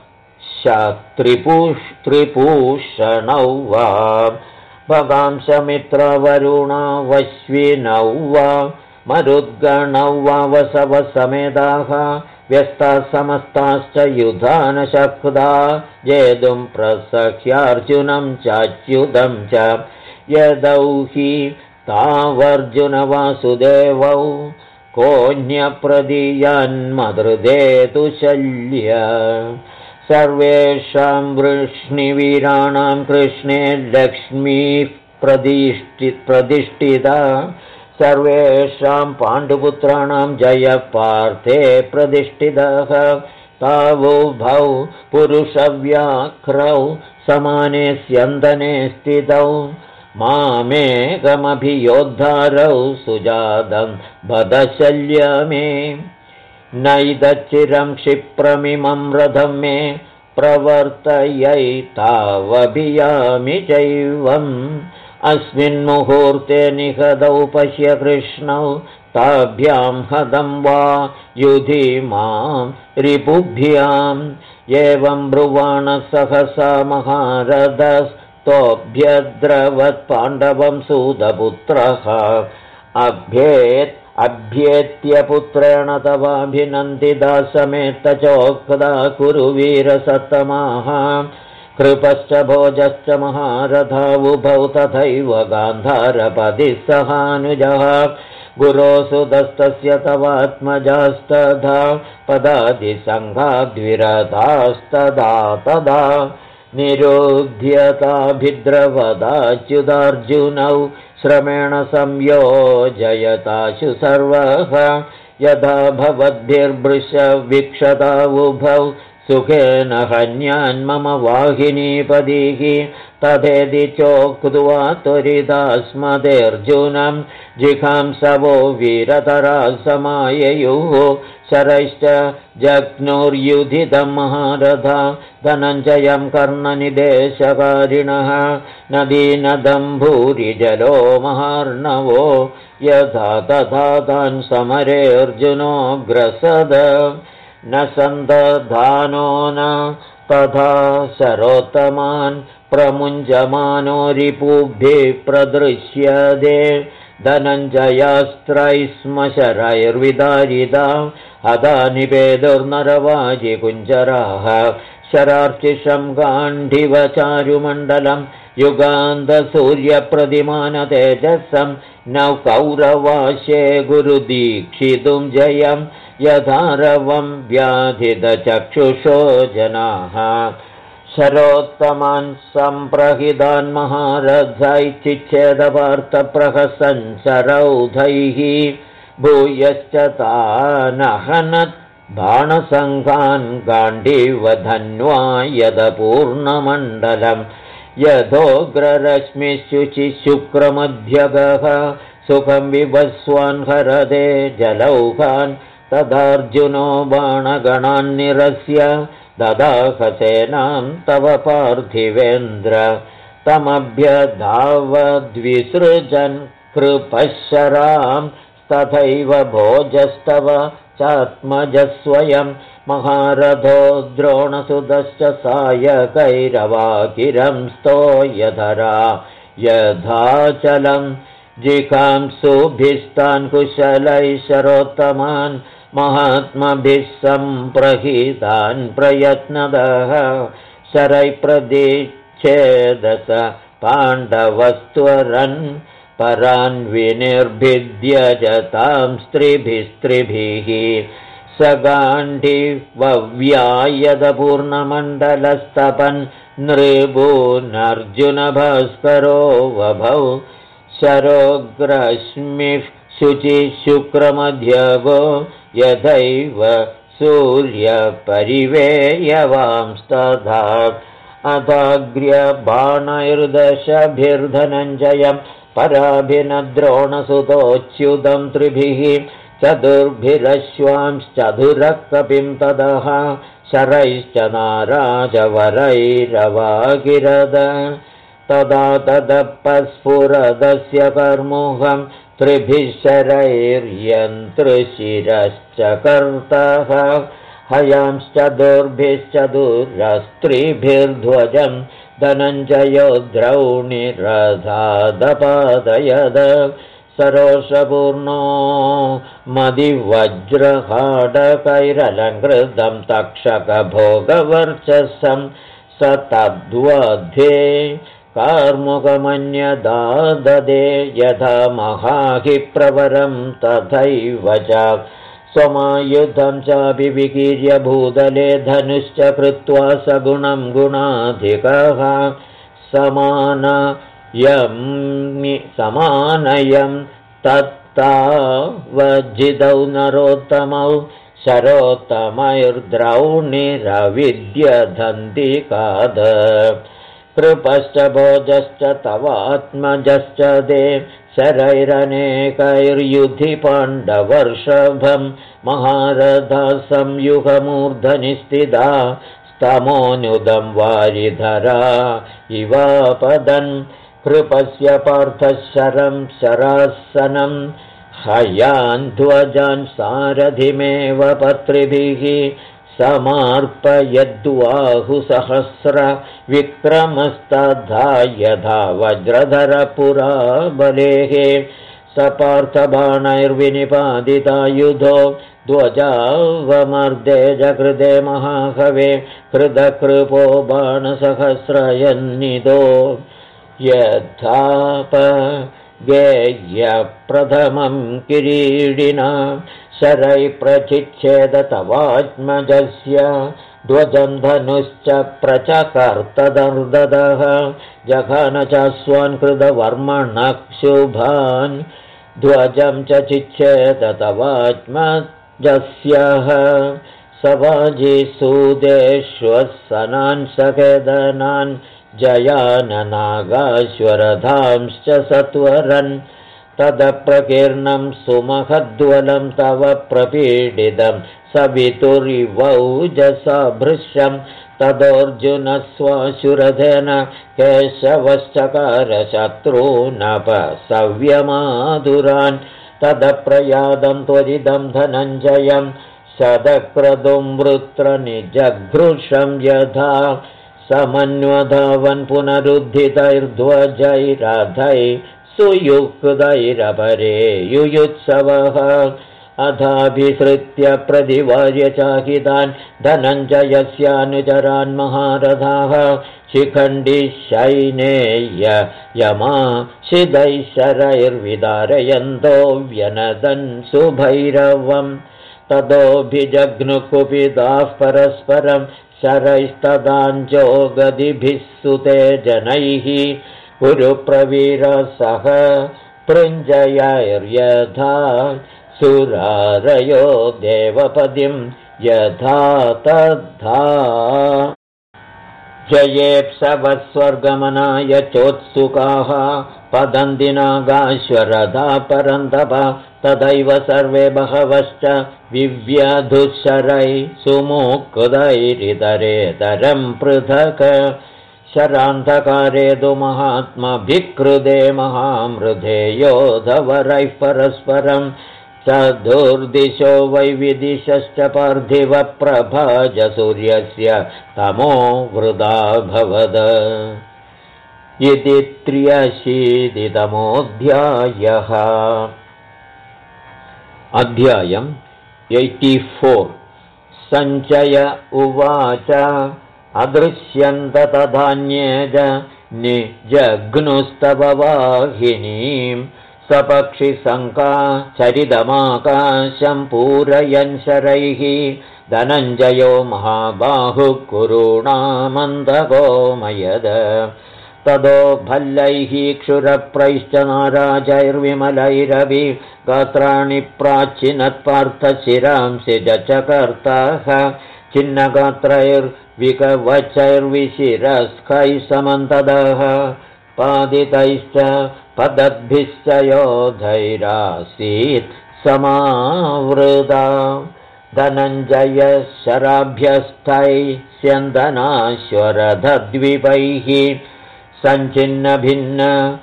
S1: त्रिपूषणौ वा भगांशमित्रवरुणा वश्विनौ वा मरुद्गणौ वा वसवसमेताः व्यस्ताः समस्ताश्च युधानशक्ता जेतुं प्रसख्यार्जुनं चाच्युतं च यदौ हि तावर्जुनवासुदेवौ कोऽन्यप्रदीयान्मदृदेतु शल्य सर्वेषां वृष्णिवीराणां कृष्णे लक्ष्मीः प्रतिष्ठिता सर्वेषां पाण्डुपुत्राणां जयपार्थे प्रतिष्ठितः तावुभौ पुरुषव्याघ्रौ समाने स्यन्दने स्थितौ मामेकमभियोद्धारौ सुजातं बदशल्य मे नैदच्चिरं क्षिप्रमिमं रथं मे प्रवर्तयैतावभियामि चैवम् अस्मिन्मुहूर्ते निहतौ पश्य कृष्णौ ताभ्यां हतं वा युधि मां रिपुभ्याम् एवं ब्रुवाण सहसा महारथस्तोऽभ्यद्रवत् पाण्डवं सूतपुत्रः अभ्येत्य पुत्रेण तवाभिनन्दिता समेतचोक्ता कुरु वीरसत्तमाः कृपश्च भोजश्च महारथा उभौ तथैव गान्धारपतिः सहानुजः गुरोसुतस्तस्य तवात्मजास्तथा पदादिसङ्घाद्विरतास्तदा तदा निरुध्यताभिद्रवदाच्युतार्जुनौ श्रमेण संयोजयताशु सर्वः यथा भवद्भिर्भृशवीक्षता उभौ सुखेन हन्यान्मम वाहिनीपतिः तथेति चोक्त्वा त्वरितास्मदेऽर्जुनं जिघांसवो वीरतराः समाययुः शरैश्च जग्नुर्युधितं महारथा धनञ्जयं कर्णनिदेशकारिणः नदीनदं भूरिजलो महार्णवो यथा तथा तान् समरे अर्जुनोऽग्रसद न सन्दधानो न तथा शरोत्तमान् प्रमुञ्जमानो रिपुभिः प्रदृश्यते धनञ्जयास्त्रैस्मशरैर्विदारिता हता निपेदुर्नरवाजिकुञ्जराः शरार्चिषं गाण्डिवचारुमण्डलं युगान्तसूर्यप्रतिमानतेजसं नौ कौरवाशे गुरुदीक्षितुं जयं यथारवं व्याधितचक्षुषो जनाः शरोत्तमान् सम्प्रहितान् महारथैश्चिच्छेदवार्तप्रहसञ्चरौधैः भूयश्च तानहनत् बाणसङ्घान् गाण्डीवधन्वा यदपूर्णमण्डलं यथोग्ररश्मिशुचिशुक्रमध्यगः सुखं विवस्वान् हरदे जलौघान् तदार्जुनो बाणगणान्निरस्य ददाहसेनां तव पार्थिवेन्द्र तमभ्यधावद्विसृजन् कृपशरां तथैव भोजस्तव चात्मजस्वयं महारथो द्रोणसुतश्च सायकैरवाकिरं स्तोयधरा यथाचलं जिघांसुभिस्तान् कुशलैः शरोत्तमान् महात्मभिः सम्प्रहितान् प्रयत्नदः शरैः प्रदिच्छेदस पाण्डवस्त्वरन् परान् विनिर्भिद्यजतां स्त्रिभिस्त्रिभिः स गाण्डीवव्यायदपूर्णमण्डलस्तपन् नृभूनर्जुनभास्करो वभौ शरोग्रश्मिः शुचिशुक्रमध्यगो यथैव सूर्यपरिवेयवांस्तथा अथाग्र्यबाणैर्दशभिर्धनञ्जयं पराभिनद्रोणसुतोच्युतं त्रिभिः चतुर्भिरश्वांश्चतुरः कपिं ततः शरैश्च नाराजवरैरवागिरद तदा तदपस्फुरदस्य कर्मुहं त्रिभिः शरैर्यन्त्रशिरश्च कर्तः हयांश्चतुर्भिश्चतुरस्त्रिभिर्ध्वजं धनञ्जयो द्रौणिरथादपादयद सरोषपूर्णो मदिवज्रहाडकैरलङ्कृतं तक्षकभोगवर्चसं स तद्वध्ये कार्मुकमन्यदाददे यथा महाहि प्रवरं तथैव च स्वमायुधं चापि विकीर्य भूतले धनुश्च कृत्वा सगुणं गुणाधिकः समानयं तत्तावज्जितौ नरोत्तमौ शरोत्तमैर्द्रौणिरविद्यधन्तिकाद कृपश्च भोजश्च तवात्मजश्च दे शरैरनेकैर्युधि पाण्डवर्षभं महारथा संयुगमूर्धनि स्थिता स्तमोऽनुदं वारिधरा इवापदन् कृपस्य पार्थः शरं शरासनं हयान्ध्वजान् सारथिमेव पत्रिभिः समार्पयद्वाहुसहस्र विक्रमस्तथा यथा वज्रधरपुरा बलेः सपार्थबाणैर्विनिपादितायुधो ध्वजावमर्दे जकृते महाहवे कृतकृपो बाणसहस्रयन्निदो यथापगेयप्रथमं किरीडिना शरै प्रचिच्छेद तवात्मजस्य ध्वजं धनुश्च प्रचकर्तदर्ददः जघन चाश्वान् कृतवर्मणः शुभान् ध्वजं च चिच्छेद तवात्मजस्यः सवाजिसूदेष्वसनान् सकेदनान् जयाननागाश्वरधांश्च सत्वरन् तदप्रकीर्णं सुमहद्वलं तव प्रपीडितं सवितुरिवौजसभृशं तदोऽर्जुनस्वाशुरधेन केशवश्चकार शत्रूनपसव्यमाधुरान् तदप्रयादं त्वरिदं धनञ्जयं शतक्रतुं वृत्रनिजघृशं यथा समन्वधावन् पुनरुद्धितैर्ध्वजैरथै सुयुक्तैरपरे युयुत्सवः अथाभिसृत्य प्रतिवार्य चाहितान् धनञ्जयस्यानुचरान् महारथाः शिखण्डिशैनेय यमा शिदैशरैर्विदारयन्तो व्यनदन् सुभैरवम् ततोऽभिजघ्नुकुपिताः परस्परं शरैस्तदाञ्जोगदिभिः सुते जनैः पुरुप्रवीरसह पृञ्जयैर्यथा सुरारयो देवपदिं यथा तद्धा जयेप्सवस्वर्गमनाय चोत्सुकाः पतन्ति नागाश्वरथा परन्तप तथैव सर्वे बहवश्च विव्यधुशरै सुमुक्तैरितरेतरं पृथक् शरान्धकारे तु महात्मभिकृते महामृधे योधवरैः परस्परं चतुर्दिशो वैविदिशश्च पार्थिवप्रभाजसूर्यस्य तमो वृदाभवद इति 83तमोऽध्यायः। अध्यायम् 84। सञ्चय उवाच अदृश्यन्त तथान्येज निजघ्नुस्तव वाहिनीं सपक्षिसङ्का चरितमाकाशं पूरयन् शरैः धनञ्जयो महाबाहुः कुरूणामन्तको मयद ततो भल्लैः क्षुरप्रैश्च नाराजैर्विमलैरवि गात्राणि प्राचीनत्पार्थशिरांसि जचकर्ताः छिन्नगात्रैर्विकवचैर्विशिरस्कैः समन्तदः पादितैश्च पदद्भिश्च योधैरासीत् समावृता धनञ्जय शराभ्यस्थैः स्यन्दनाश्वरधद्विपैः सञ्चिन्नभिन्न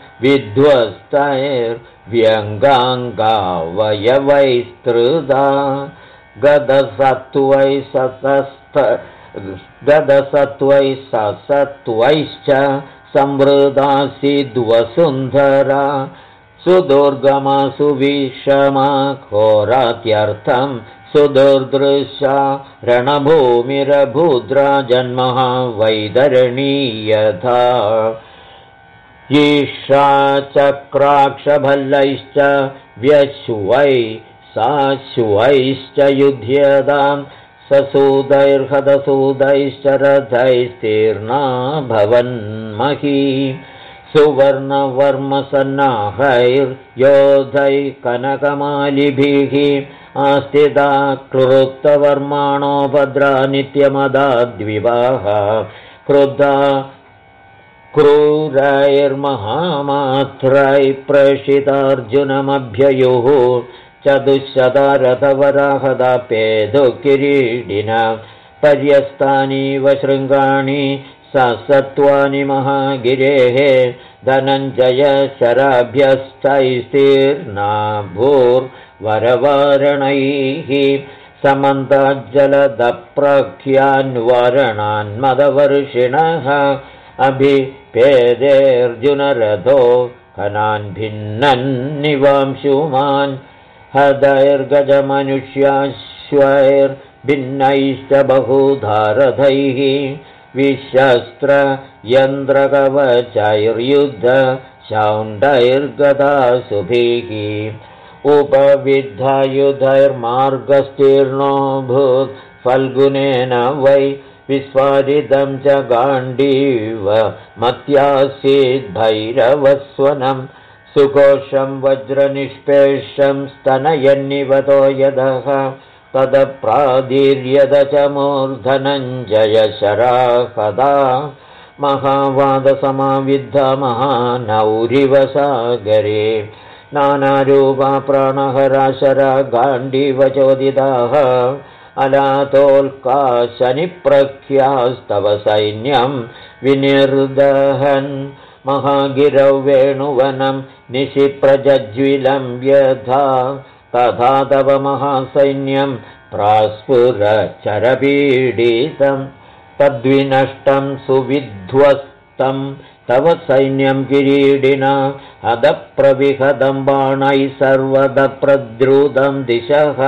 S1: विध्वस्तैर्व्यङ्गाङ्गावयवैस्तृता गदसत्त्वैः ससत्त्वैश्च संवृतासीद्वसुन्धरा सुदुर्गमा सुविषमा घोरात्यर्थं सुदुर्दृशा रणभूमिरभूद्रा जन्मः वैतरणी यथा ईशा चक्राक्षभल्लैश्च व्यश्वै साश्वैश्च युध्यतां ससूदैर्हतसूदैश्च रथैस्तीर्णा भवन्मही सुवर्णवर्मसन्नाहैर्योधैः कनकमालिभिः आस्थिता क्लृप्तवर्माणो भद्रा नित्यमदा द्विवाः क्रुद्धा क्रूरैर्महामात्रैः प्रशितार्जुनमभ्ययुः चतुश्शतारथवराहदापेदुकिरीडिना पर्यस्तानीव शृङ्गाणि सत्त्वानि महागिरेः धनञ्जय शराभ्यस्तैस्तीर्णा भूर्वरवारणैः समन्ताज्जलदप्रख्यान्वरणान्मदवर्षिणः अभिपेदेऽर्जुनरथो खनान् भिन्नन्निवांशुमान् हदैर्गजमनुष्याश्वैर्भिन्नैश्च बहुधारथैः विशस्त्रयन्त्रकवचैर्युद्धशाण्डैर्गदासुभिः उपविद्धायुधैर्मार्गस्तीर्णोऽभूत् फल्गुनेन वै विस्फारितं च गाण्डीव मत्यासीद्भैरवस्वनं सुकोशं वज्रनिष्पेषं स्तनयन्निवतो यदः तदप्रादीर्यद च मूर्धनञ्जयशराहदा महावादसमाविद्धा महानौरिव सागरे नानारूपा प्राणहराशरा गाण्डीव चोदिताः अलातोल्काशनिप्रख्यास्तव सैन्यं विनिर्दहन् महागिरौ वेणुवनं निशिप्रज्ज्विलं व्यथा तथा तव महासैन्यं प्रास्फुरचरपीडितं तद्विनष्टं सुविध्वस्तं तव सैन्यं किरीडिना अदप्रविहदं बाणैः सर्वदप्रद्रुतं दिशः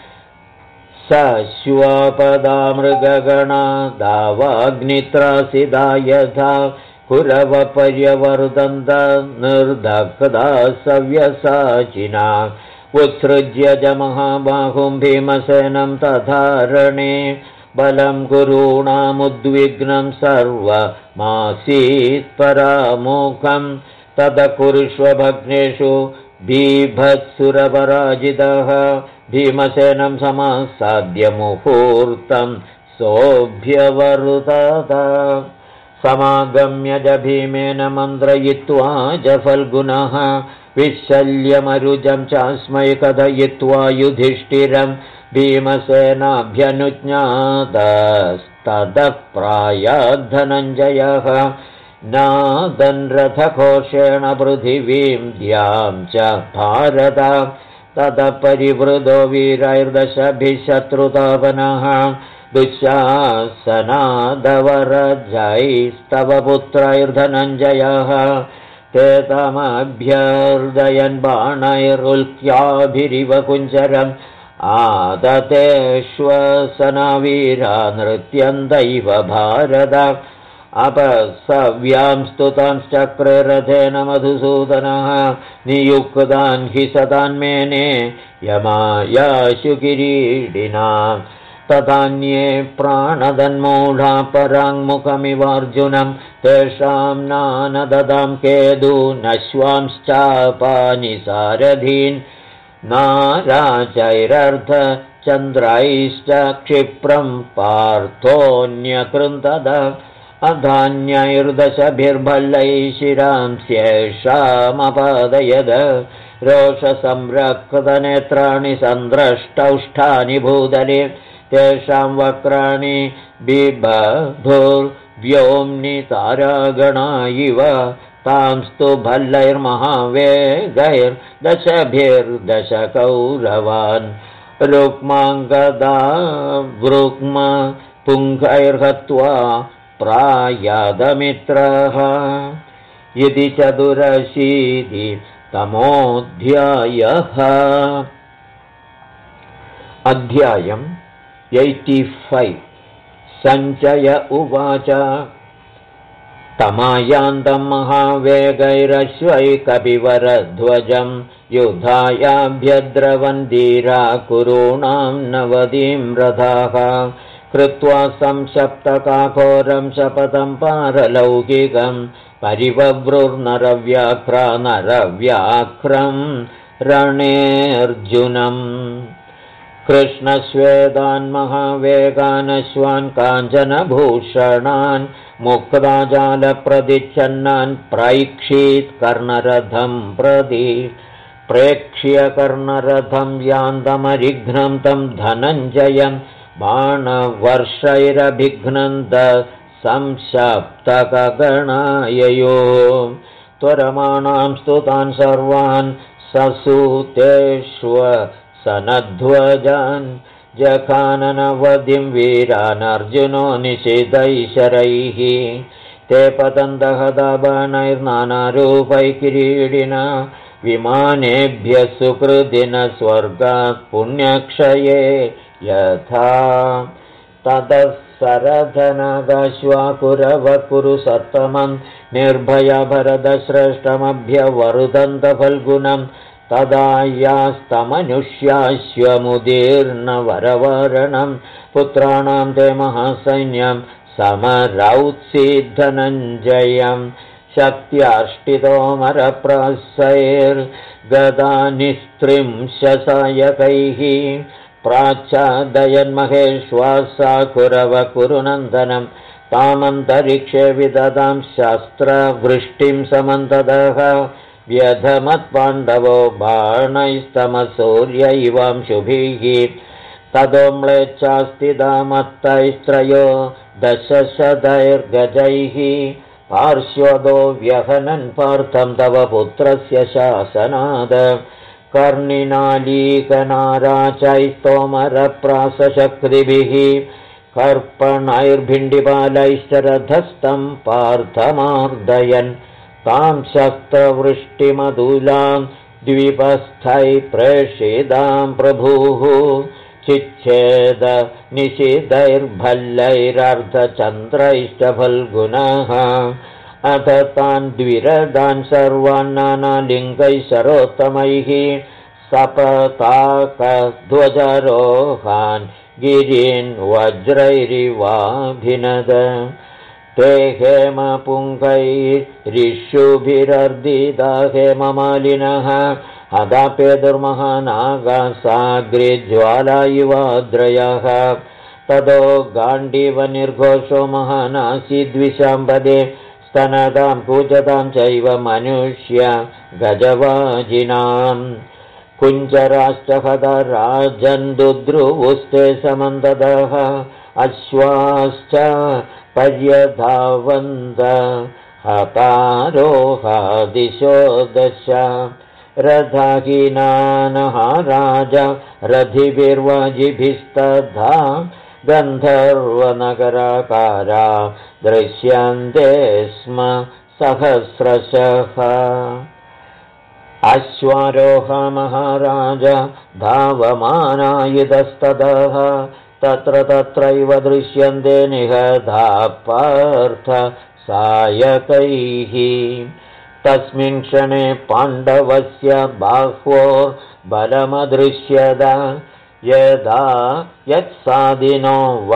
S1: सश्वापदा मृगगणा दावाग्नित्रासिदा यथा कुरवपर्यवर्दन्त निर्दग्धा सव्यसाचिना उत्सृज्य च महाबाहुं भीमसेनं तथा रणे बलं गुरूणामुद्विग्नं सर्वमासीत् परामुखं तदकुरुष्व भग्नेषु बीभत्सुरपराजितः भीमसेनं समासाद्य मुहूर्तं सोऽभ्यवर्तत समागम्य च भीमेन मन्त्रयित्वा च फल्गुनः विशल्यमरुजं चास्मै कथयित्वा युधिष्ठिरं भीमसेनाभ्यनुज्ञातस्ततः प्रायाद्धनञ्जयः नादन् रथघोषेण पृथिवीं द्यां च भारत ततः परिवृतो वीरैर्दशभिः शत्रुतापनः दुःशासनादवरजैस्तव पुत्रैर्धनञ्जयः ते तमभ्यर्दयन् बाणैरुल्क्याभिरिव कुञ्जरम् आदतेष्वसनवीरा नृत्यन्दैव भारत अपसव्यां स्तुतांश्चक्रे रथेन मधुसूदनः नियुक्तान् हि सतान्मेने यमायाशु किरीडिना तथान्ये प्राणदन्मूढा पराङ्मुखमिवार्जुनं तेषां नानददां केदूनश्वांश्चापानि सारथीन् नाराचैरर्धचन्द्रैश्च क्षिप्रं पार्थोऽन्यकृन्तद अधान्यैर्दशभिर्भल्लैः शिरांस्येषामपादयद रोषसंरक्तनेत्राणि सन्द्रष्टौष्ठानि भूतले तेषां वक्राणि बिबभुर्व्योम्नि तारागणा इव तांस्तु भल्लैर्महावेगैर्दशभिर्दशकौरवान् रुक्माङ्गदा वृक्म पुङ्गैर्हत्वा प्रायादमित्रः इति चतुरशीतितमोऽध्यायः। अध्यायम् 85 सञ्चय उवाच तमायान्तं महावेगैरश्वैकपिवरध्वजं युधायाभ्यद्रवन् धीरा कुरूणां 90 रथाः कृत्वा संशप्तकाघोरं शपथं पारलौकिकं परिवव्रुर्नरव्याघ्रा नरव्याघ्रं रणेऽर्जुनम् कृष्णश्वेतान् महावेगानश्वान् काञ्चनभूषणान् मुक्ताजालप्रदिच्छन्नान् प्रैक्षीत् कर्णरथं प्रति प्रेक्ष्य कर्णरथं यान्तमरिघ्नं तं धनञ्जयं बाणवर्षैरभिघ्नन्त संशप्तकगणाययो त्वरमाणां स्तुतान् सर्वान् ससूतेष्व सनध्वजान् जखाननवधिं वीरान् अर्जुनो निषिदैशरैः ते पतन्तः बाणैर्नानारूपैः किरीटिना विमानेभ्यः सुकृतिन स्वर्गात् पुण्यक्षये यथा ततः सरधनगाश्वाकुरवकुरु सत्तमं निर्भयभरतश्रेष्ठमभ्यवरुदन्तफल्गुनं तदा यास्तमनुष्याश्वमुदीर्णवरवरणं पुत्राणां ते महासैन्यं समरौत्सीद्धनञ्जयं शक्त्याष्टितोमरप्रासैर्गदानिस्त्रिंशसायकैः प्राच्छादयन्महेश्वासाकुरवकुरुनन्दनं तामन्तरिक्षे विददां शस्त्रवृष्टिं समन्ततः व्यधमत्पाण्डवो बाणैस्तमसूर्य इवांशुभिः ततो म्लेच्छास्तिदामत्तैस्त्रयो दशशतैर्गजैः पार्श्वदो व्यहनन् पार्थं तव पुत्रस्य शासनाद कर्णिनालीकनाराचैस्तोमरप्रासशक्तिभिः कर्पणैर्भिण्डिपालैश्च रथस्थं पार्थमार्दयन् तां शस्त्रवृष्टिमधुलां द्विपस्थैः प्रेषितां प्रभुः चिच्छेद निषिदैर्भल्लैरर्धचन्द्रैश्च फल्गुनः अथ तान् द्विरदान् सर्वान् नानालिङ्गैः शरोत्तमैः सपताकध्वजरोहान् गिरीन् वज्रैरिवाभिनद ते हेमपुङ्गैरिषुभिरर्दिता हेममालिनः हदापेदुर्महानागासाग्रिज्वाला इवाद्रयः ततो गाण्डीवनिर्घोषो महानासीद्विशाम्बदे स्तनतां कूजतां चैव मनुष्य गजवाजिनां कुञ्जराश्च हतराजन्दुद्रुवुस्ते समन्ततः अश्वाश्च पर्यधावन्त हतारोहादिशो दश रथहीनानः राजा रथिभिर्वाजिभिस्तथा गन्धर्वनगराकारा दृश्यन्ते स्म सहस्रशः अश्वारोह महाराज धावमानायुधस्ततः तत्र तत्रैव दृश्यन्ते निहता पार्थ सायकैः तस्मिन् क्षणे पाण्डवस्य बाह्वो बलमदृश्यत यदा यत्सादिनो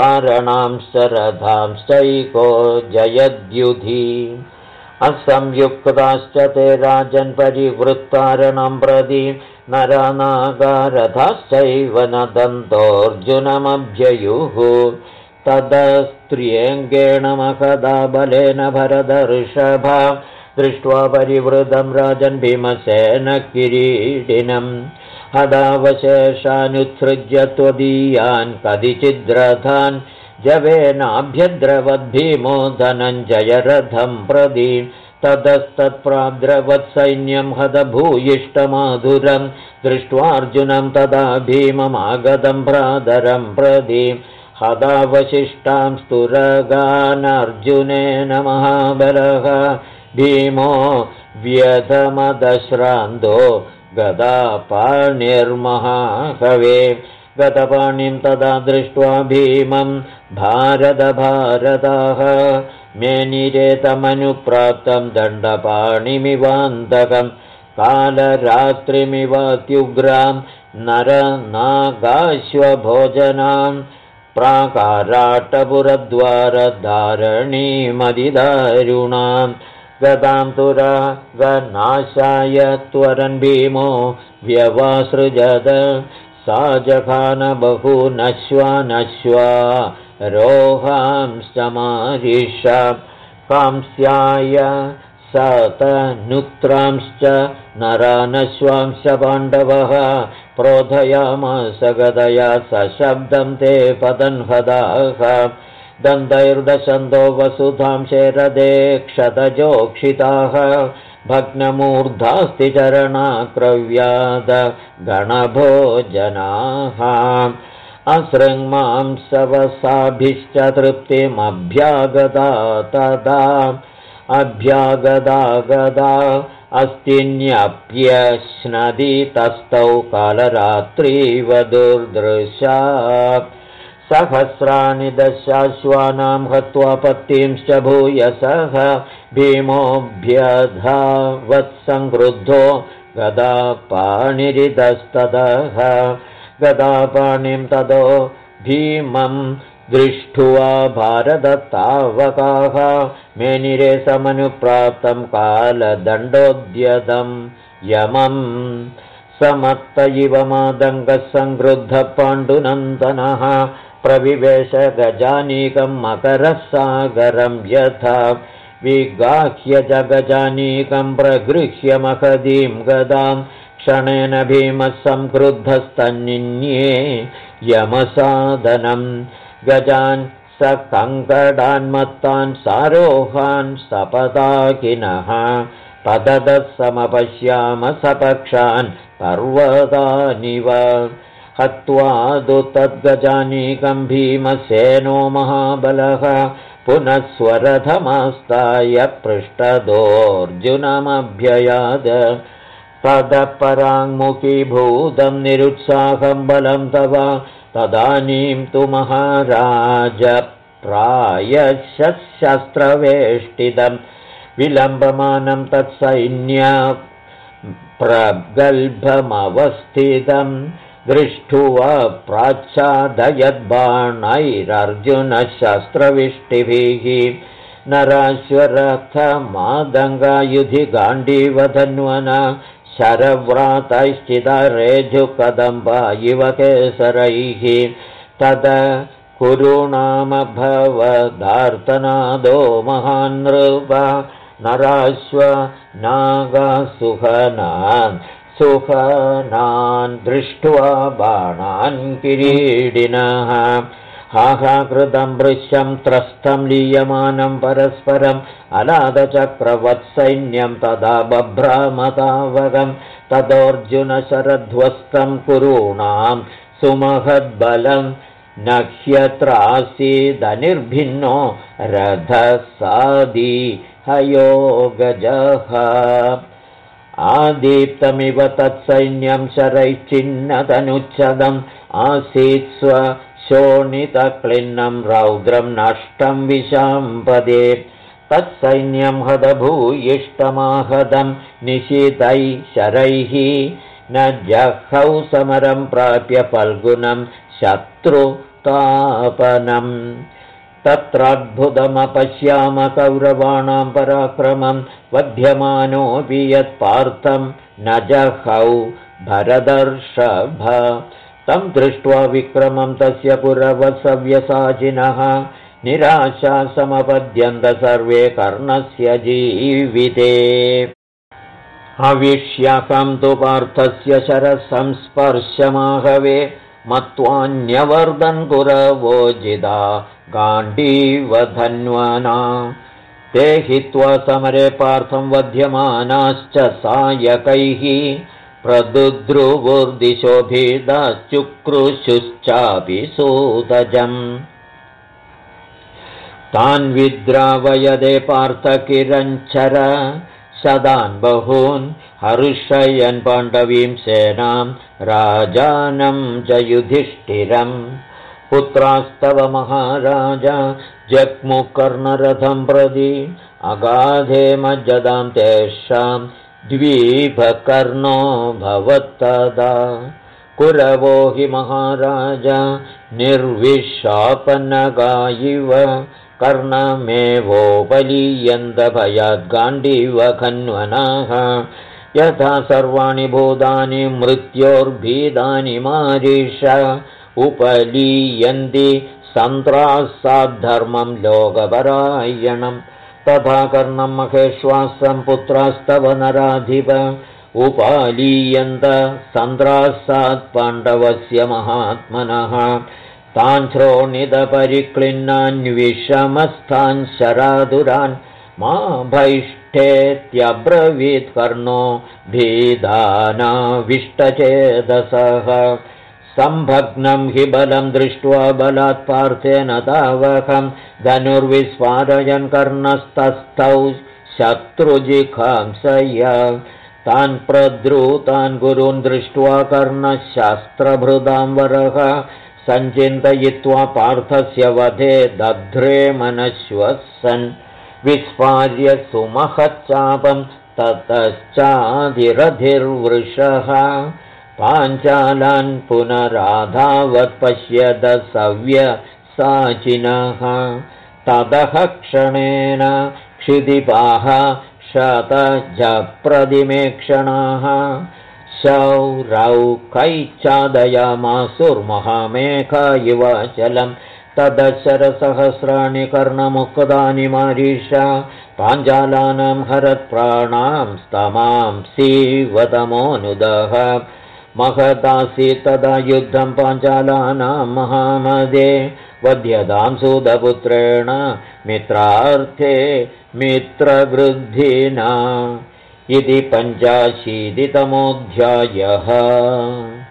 S1: वारणांश्च जयद्युधि असंयुक्ताश्च ते राजन् परिवृत्तारणं प्रति नरनागारथाश्चैव नदन्तोऽर्जुनमभ्ययुः तदस्त्र्यङ्गेण महदा बलेन भरतऋषभा दृष्ट्वा परिवृतं राजन् भीमसेन किरीटिनम् हदावशेषानुत्सृज्य त्वदीयान् कदिचिद्रथान् जवेनाभ्यद्रवद्भीमो धनञ्जयरथं प्रति ततस्तत्प्राद्रवत्सैन्यं हतभूयिष्ठमाधुरं दृष्ट्वार्जुनं तदा भीममागतं भ्रातरं प्रति हदावशिष्टां स्तुरगानर्जुनेन महाबलः भीमो व्यधमदश्रान्तो गदापाणिर्महाकवे गतपाणिं तदा दृष्ट्वा भीमं भारतभारताः मेनिरेतमनुप्राप्तं दण्डपाणिमिवान्तकं कालरात्रिमिवात्युग्रां नरनागाश्वभोजनां प्राकाराट्टपुरद्वारधारणीमदिदारुणां गतां तुरागनाशाय त्वरन् भीमो व्यवासृजत सा जघानबहूनश्वानश्वा रोहांश्च मारिष कांस्याय सतनुत्रांश्च नरानश्वांश्च पाण्डवः प्रोधयामास गदया सशब्दं ते पतन्हदाः दन्तैर्दशन्तो वसुधां शेरदे क्षतजोक्षिताः भग्नमूर्धास्ति चरणाक्रव्याद गणभोजनाः असृङ्मांसवसाभिश्च तृप्तिमभ्यागता तदा अभ्यागदा गदा अस्तिन्यप्यश्नदि तस्थौ कालरात्रिव दुर्दृशा सहस्राणि दशाश्वानां हत्वा पत्तींश्च भूयसः भीमोऽभ्यधावत्सङ्क्रुद्धो गदापाणिरितस्ततः गदापाणिं ततो भीमं दृष्ट्वा भारततावकाः मेनिरे समनुप्राप्तं कालदण्डोद्यतं यमम् समत्त इव मादङ्गः सङ्क्रुद्धः पाण्डुनन्दनः प्रविवेश गजानीकं मकरः सागरं यथा विगाह्य च गजानीकं प्रगृह्य महदीं गदां क्षणेन भीमः संक्रुद्धस्तन्निन्ये यमसादनं गजान् स कङ्कडान्मत्तान् सारोहान् सपदाकिनः पददः समपश्याम सपक्षान् पर्वतानिव हत्वा दु तद्गजानीकं भीमसेनो महाबलः पुनः स्वरथमास्ताय पृष्ठदोऽर्जुनमभ्ययाद तदपराङ्मुखीभूतं निरुत्साहं बलं तव तदानीं तु महाराज प्रायशस्त्रवेष्टितं विलम्बमानं तत्सैन्य प्रगल्भमवस्थितं दृष्ट्वा प्राच्छादयद्बाणैरर्जुनशस्त्रविष्टिभिः नराश्वरथमादङ्गायुधिगाण्डीवधन्वना शरव्रातैश्चिदरेजुकदम्बा इव केसरैः तद कुरुणामभवदार्तनादो महानृप नराश्व नागसुहनान् दृष्ट्वा बाणान् किरीडिनः हाहाकृतं भृश्यं त्रस्तं लीयमानं परस्परम् अलादचक्रवत्सैन्यं तदा बभ्रामतावगं तदोऽर्जुनशरध्वस्तं कुरूणां सुमहद्बलं न ह्यत्रासीदनिर्भिन्नो रथसादी हयोगजः आदीप्तमिव तत्सैन्यं शरैश्चिन्नतनुच्छदम् आसीत् स्वशोणितक्लिन्नं रौद्रं नष्टं विशाम्पदे तत्सैन्यं हतभूयिष्टमाहतं निशितैः शरैः न जहौ समरं प्राप्य फल्गुनं शत्रुतापनम् तत्राद्भुतमपश्याम कौरवाणां पराक्रमं वध्यमानोऽपि यत्पार्थं न जहौ भरदर्षभ तं दृष्ट्वा विक्रमं तस्य पुरवसव्यसाचिनः निराशा समपद्यन्त सर्वे कर्णस्य जीविते अविष्यकं तु पार्थस्य शरसंस्पर्शमाहवे मत्वान्यवर्धन् कुरवोजिदा गाण्डीवधन्वना ते हित्वा समरे पार्थं वध्यमानाश्च सायकैः प्रदुद्रुवुर्दिशोभिदाश्चुक्रुशुश्चापि सूतजम् तान् विद्रावयदे पार्थकिरञ्चर सदान् बहून् हर्षयन् पाण्डवीं सेनां राजानं च युधिष्ठिरम् पुत्रास्तव महाराज जग्मुकर्णरथं प्रति अगाधे मज्जदां तेषां द्वीपकर्णो भवत्तदा कुरवो हि महाराज निर्विशापनगा इव कर्णमेवोपलीयन्त भयाद् गाण्डीवखन्वनाः यथा सर्वाणि भूतानि मृत्योर्भीदानि मारीष उपलीयन्ति सन्त्रासाद्धर्मं लोकपरायणम् तथा कर्णं महेश्वासं पुत्रास्तव नराधिप उपालीयन्त सन्त्रासात् पाण्डवस्य महात्मनः तान् श्रोणितपरिक्लिन्नान् शरादुरान् मा भैष्ठेत्यब्रवीत् कर्णो भीदानाविष्टचेदसः सम्भग्नं हि बलं दृष्ट्वा बलात् पार्थेन तावकं धनुर्विस्फारयन् कर्णस्तस्थौ शत्रुजिघांसया तान् प्रद्रुतान् गुरून् दृष्ट्वा कर्णशास्त्रभृदां वरः सञ्चिन्तयित्वा पार्थस्य वधे दध्रे मनश्वसन् विस्फार्य सुमहच्चापं ततश्चादिरधिर्वृषः पाञ्चालान् पुनराधावत् पश्यद सव्यसाचिनः ततः क्षणेन क्षितिपाः शतजप्रतिमेक्षणाः शौरौकैश्चादयामासुर्महामेघ इव चलं तदशरसहस्राणि कर्णमुक्तानि मारीष पाञ्चालानां हरत्प्राणां स्तमां सीवतमोऽनुदः महदासी तदा युद्धं पाञ्चालानां महामदे वध्यतां सुदपुत्रेण मित्रार्थे मित्रवृद्धिना इति 85तमोऽध्यायः।